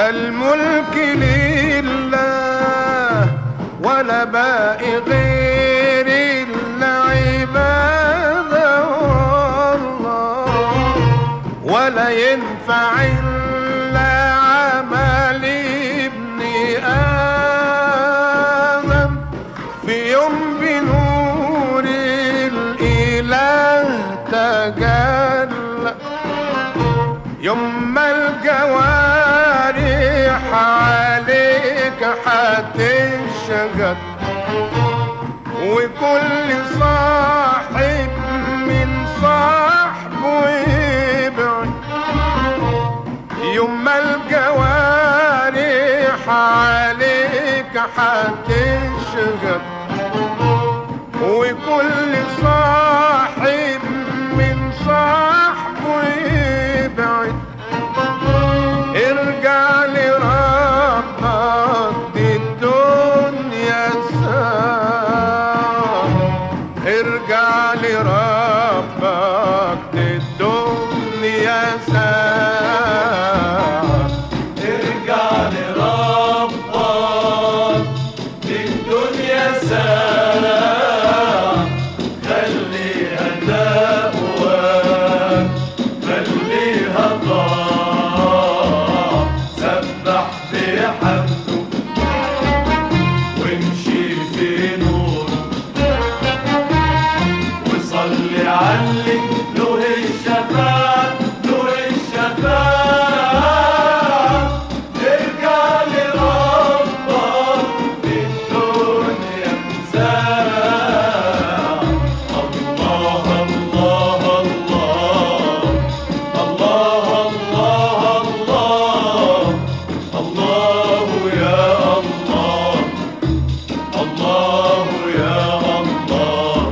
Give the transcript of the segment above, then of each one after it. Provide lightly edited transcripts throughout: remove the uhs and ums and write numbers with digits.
الملك لله ولا باقي غير العبادة والله، ولا ينفع إلا عمل ابن آدم في يوم بنور الإله تجلى، يوم ما الجوارح عليك هتشجر، وكل صاحب من صاحبه يبعد، يوم ما الجوارح عليك هتشجر، وكل صاحب من صاحبه يبعد. ارجع لربك دي الدنيا ساعة، ارجع لربك دي الدنيا ساعة، ارجع لربك دي الدنيا ساعة، خليها تقوى خليها طاعة، سبح بحمده وامشي في نوره، وصلي علي له الشفاعة له الشفاعة. ارجع لربك بالدنيا ساعة، الله الله الله الله الله الله الله يا الله الله يا الله.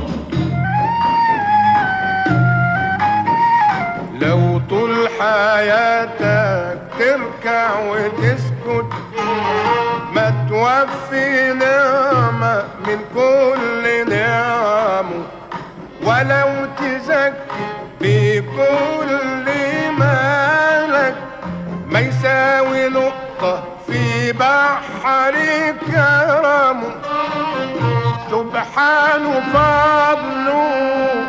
لو طول حياتك تركع وتسكت ما توفي نعمة من كل نعمه، ولو تزكي بكل مالك ما يساوي نقطة في بحر كرمه، سبحانه فضله